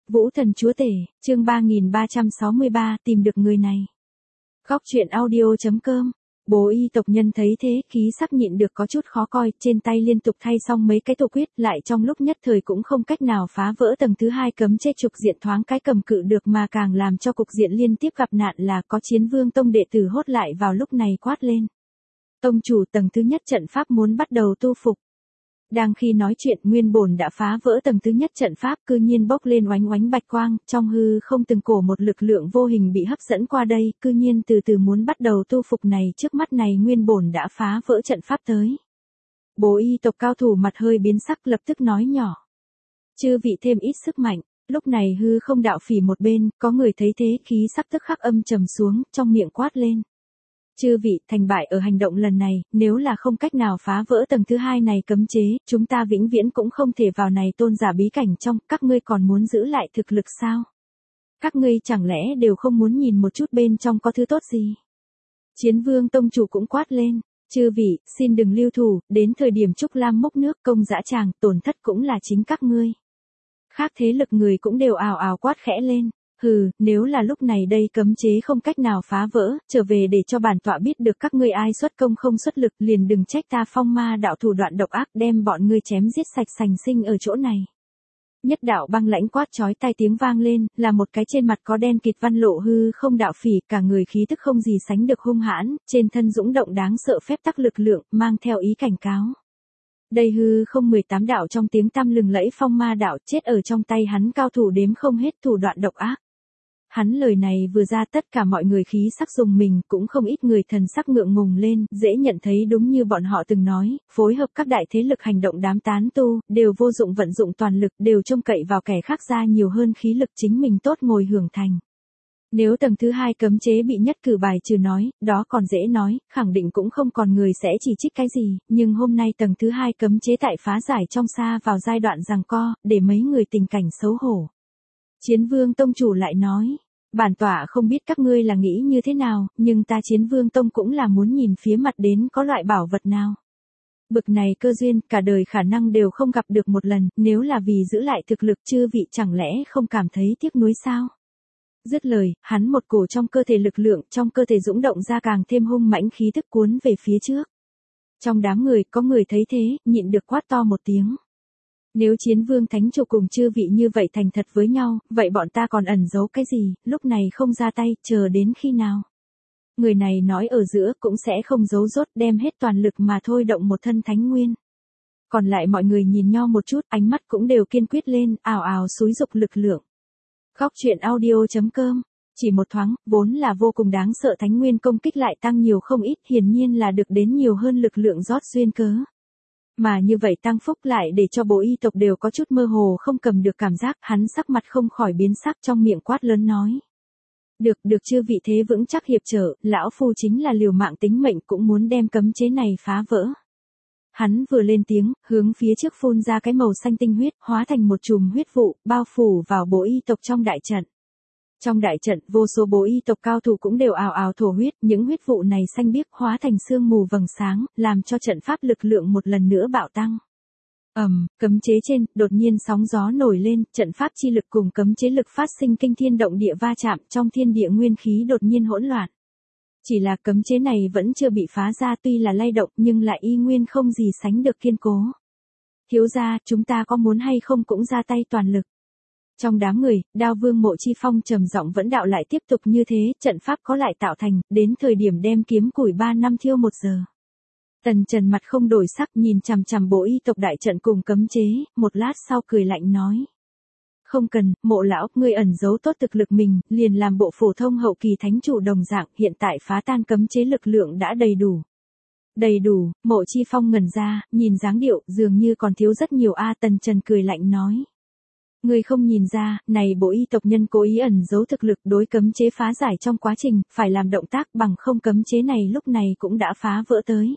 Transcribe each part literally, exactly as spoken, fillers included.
Vũ Thần Chúa Tể, chương ba nghìn ba trăm sáu mươi ba, tìm được người này. Góc truyện audio.com. Bố y tộc nhân thấy thế, khí sắc nhịn được có chút khó coi, trên tay liên tục thay xong mấy cái tổ quyết, lại trong lúc nhất thời cũng không cách nào phá vỡ tầng thứ hai cấm chế trục diện thoáng cái cầm cự được, mà càng làm cho cục diện liên tiếp gặp nạn là có Chiến Vương Tông đệ tử hốt lại vào lúc này quát lên. Tông chủ, tầng thứ nhất trận pháp muốn bắt đầu tu phục. Đang khi nói chuyện, nguyên bổn đã phá vỡ tầng thứ nhất trận pháp cư nhiên bốc lên oánh oánh bạch quang, trong hư không từng cổ một lực lượng vô hình bị hấp dẫn qua đây, cư nhiên từ từ muốn bắt đầu tu phục này, trước mắt này nguyên bổn đã phá vỡ trận pháp tới. Bố y tộc cao thủ mặt hơi biến sắc, lập tức nói nhỏ. Chư vị thêm ít sức mạnh. Lúc này hư không đạo phỉ một bên, có người thấy thế, khí sắc tức khắc âm trầm xuống, trong miệng quát lên. Chư vị, thành bại ở hành động lần này, nếu là không cách nào phá vỡ tầng thứ hai này cấm chế, chúng ta vĩnh viễn cũng không thể vào này tôn giả bí cảnh trong, các ngươi còn muốn giữ lại thực lực sao? Các ngươi chẳng lẽ đều không muốn nhìn một chút bên trong có thứ tốt gì? Chiến Vương Tông chủ cũng quát lên, chư vị, xin đừng lưu thủ, đến thời điểm Trúc Lam múc nước công dã tràng, tổn thất cũng là chính các ngươi. Khác thế lực người cũng đều ào ào quát khẽ lên. Hừ, nếu là lúc này đây cấm chế không cách nào phá vỡ, trở về để cho bản tọa biết được các ngươi ai xuất công không xuất lực, liền đừng trách ta Phong Ma đạo thủ đoạn độc ác, đem bọn ngươi chém giết sạch sành sinh ở chỗ này. Nhất đạo băng lãnh quát chói tai tiếng vang lên, là một cái trên mặt có đen kịt văn lộ hư không đạo phỉ, cả người khí tức không gì sánh được hung hãn, trên thân dũng động đáng sợ phép tắc lực lượng, mang theo ý cảnh cáo. Đây hư không mười tám đạo trong tiếng tăm lừng lẫy Phong Ma đạo, chết ở trong tay hắn cao thủ đếm không hết thủ đoạn độc ác. Hắn lời này vừa ra, tất cả mọi người khí sắc rùng mình, cũng không ít người thần sắc ngượng ngùng lên, dễ nhận thấy đúng như bọn họ từng nói, phối hợp các đại thế lực hành động đám tán tu, đều vô dụng vận dụng toàn lực, đều trông cậy vào kẻ khác ra nhiều hơn khí lực chính mình tốt ngồi hưởng thành. Nếu tầng thứ hai cấm chế bị nhất cử bài trừ nói, đó còn dễ nói, khẳng định cũng không còn người sẽ chỉ trích cái gì, nhưng hôm nay tầng thứ hai cấm chế tại phá giải trong xa vào giai đoạn giằng co, để mấy người tình cảnh xấu hổ. Chiến Vương Tông chủ lại nói, bản tọa không biết các ngươi là nghĩ như thế nào, nhưng ta Chiến Vương Tông cũng là muốn nhìn phía mặt đến có loại bảo vật nào. Bực này cơ duyên, cả đời khả năng đều không gặp được một lần, nếu là vì giữ lại thực lực, chư vị chẳng lẽ không cảm thấy tiếc nuối sao? Dứt lời, hắn một cổ trong cơ thể lực lượng, trong cơ thể dũng động ra càng thêm hung mãnh khí tức cuốn về phía trước. Trong đám người, có người thấy thế, nhịn được quát to một tiếng. Nếu Chiến Vương Thánh Chủ cùng chư vị như vậy thành thật với nhau, vậy bọn ta còn ẩn giấu cái gì, lúc này không ra tay, chờ đến khi nào? Người này nói ở giữa cũng sẽ không giấu rốt, đem hết toàn lực mà thôi động một thân thánh nguyên. Còn lại mọi người nhìn nhau một chút, ánh mắt cũng đều kiên quyết lên, ào ào xúi dục lực lượng. Góc truyện audio.com. Chỉ một thoáng, vốn là vô cùng đáng sợ thánh nguyên công kích lại tăng nhiều không ít, hiển nhiên là được đến nhiều hơn lực lượng rót duyên cớ. Mà như vậy tăng phúc lại để cho bố y tộc đều có chút mơ hồ không cầm được cảm giác, hắn sắc mặt không khỏi biến sắc, trong miệng quát lớn nói. Được, được chư vị thế vững chắc hiệp trợ, lão phu chính là liều mạng tính mệnh cũng muốn đem cấm chế này phá vỡ. Hắn vừa lên tiếng, hướng phía trước phun ra cái màu xanh tinh huyết, hóa thành một chùm huyết vụ, bao phủ vào bố y tộc trong đại trận. Trong đại trận, vô số bố y tộc cao thủ cũng đều ào ào thổ huyết, những huyết vụ này xanh biếc hóa thành sương mù vầng sáng, làm cho trận pháp lực lượng một lần nữa bạo tăng. Ầm, um, cấm chế trên, đột nhiên sóng gió nổi lên, trận pháp chi lực cùng cấm chế lực phát sinh kinh thiên động địa va chạm, trong thiên địa nguyên khí đột nhiên hỗn loạn. Chỉ là cấm chế này vẫn chưa bị phá ra, tuy là lay động nhưng lại y nguyên không gì sánh được kiên cố. Thiếu gia, chúng ta có muốn hay không cũng ra tay toàn lực. Trong đám người, Đao Vương Mộ Chi Phong trầm giọng vẫn đạo lại tiếp tục như thế, trận pháp có lại tạo thành, đến thời điểm đem kiếm củi ba năm thiêu một giờ. Tần Trần mặt không đổi sắc nhìn chằm chằm bố y tộc đại trận cùng cấm chế, một lát sau cười lạnh nói. Không cần, Mộ lão, ngươi ẩn giấu tốt thực lực mình, liền làm bộ phổ thông hậu kỳ thánh chủ đồng dạng, hiện tại phá tan cấm chế lực lượng đã đầy đủ. Đầy đủ, Mộ Chi Phong ngẩn ra, nhìn dáng điệu, dường như còn thiếu rất nhiều a. Tần Trần cười lạnh nói. Ngươi không nhìn ra, này bố y tộc nhân cố ý ẩn giấu thực lực đối cấm chế phá giải trong quá trình, phải làm động tác bằng không cấm chế này lúc này cũng đã phá vỡ tới.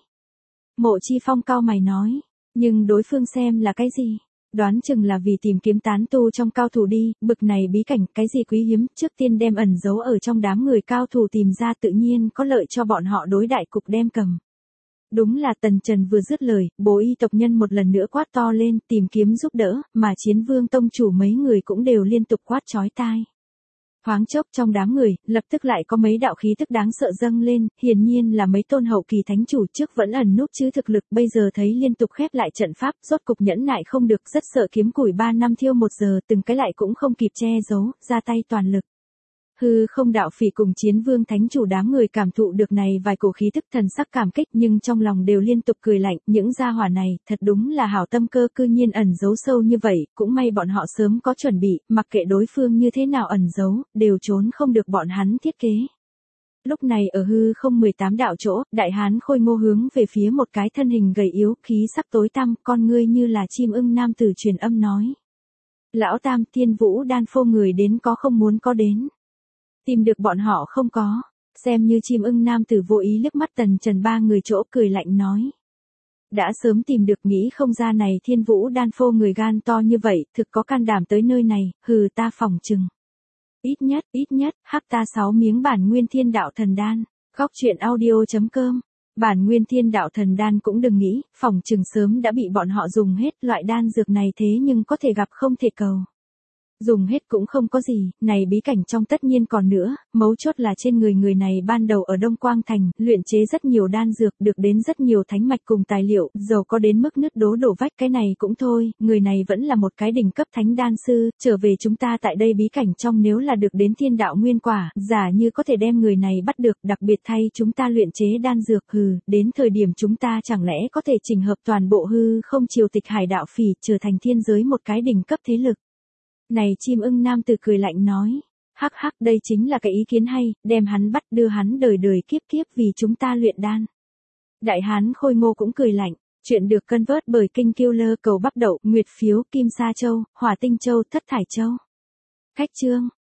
Mộ Chi Phong cau mày nói, nhưng đối phương xem là cái gì? Đoán chừng là vì tìm kiếm tán tu trong cao thủ đi, bực này bí cảnh, cái gì quý hiếm, trước tiên đem ẩn giấu ở trong đám người cao thủ tìm ra tự nhiên có lợi cho bọn họ đối đại cục đem cầm. Đúng là Tần Trần vừa dứt lời, bố y tộc nhân một lần nữa quát to lên tìm kiếm giúp đỡ, mà Chiến Vương tông chủ mấy người cũng đều liên tục quát chói tai. Thoáng chốc trong đám người, lập tức lại có mấy đạo khí tức đáng sợ dâng lên, hiển nhiên là mấy tôn hậu kỳ thánh chủ trước vẫn ẩn núp chứ thực lực bây giờ thấy liên tục khép lại trận pháp, rốt cục nhẫn nại không được, rất sợ kiếm củi ba năm thiêu một giờ, từng cái lại cũng không kịp che giấu, ra tay toàn lực. Hư không đạo phỉ cùng Chiến Vương thánh chủ đám người cảm thụ được này vài cổ khí tức thần sắc cảm kích nhưng trong lòng đều liên tục cười lạnh, những gia hỏa này, thật đúng là hảo tâm cơ cư nhiên ẩn giấu sâu như vậy, cũng may bọn họ sớm có chuẩn bị, mặc kệ đối phương như thế nào ẩn giấu, đều trốn không được bọn hắn thiết kế. Lúc này ở hư không mười tám đạo chỗ, đại hán khôi ngô hướng về phía một cái thân hình gầy yếu, khí sắc tối tăm, con ngươi như là chim ưng nam tử truyền âm nói. Lão Tam, Thiên Vũ đan phô người đến có không muốn có đến. Tìm được bọn họ không có, xem như chim ưng nam tử vô ý liếc mắt Tần Trần ba người chỗ cười lạnh nói. Đã sớm tìm được nghĩ không ra này Thiên Vũ đan phô người gan to như vậy, thực có can đảm tới nơi này, hừ ta phỏng chừng. Ít nhất, ít nhất, hắc ta sáu miếng bản nguyên thiên đạo thần đan, góc truyện audio chấm com. Bản nguyên thiên đạo thần đan cũng đừng nghĩ, phỏng chừng sớm đã bị bọn họ dùng hết, loại đan dược này thế nhưng có thể gặp không thể cầu. Dùng hết cũng không có gì, này bí cảnh trong tất nhiên còn nữa, mấu chốt là trên người người này ban đầu ở Đông Quang Thành, luyện chế rất nhiều đan dược, được đến rất nhiều thánh mạch cùng tài liệu, dầu có đến mức nứt đố đổ vách cái này cũng thôi, người này vẫn là một cái đỉnh cấp thánh đan sư, trở về chúng ta tại đây bí cảnh trong nếu là được đến thiên đạo nguyên quả, giả như có thể đem người này bắt được, đặc biệt thay chúng ta luyện chế đan dược, hừ, đến thời điểm chúng ta chẳng lẽ có thể chỉnh hợp toàn bộ hư không triều tịch hải đạo phỉ, trở thành thiên giới một cái đỉnh cấp thế lực. Này chim ưng nam tử cười lạnh nói, hắc hắc đây chính là cái ý kiến hay, đem hắn bắt đưa hắn đời đời kiếp kiếp vì chúng ta luyện đan. Đại hán khôi ngô cũng cười lạnh, chuyện được cân vớt bởi Kinh Killer cầu bắp đậu, nguyệt phiếu, kim sa châu, hỏa tinh châu, thất thải châu. Khách chương.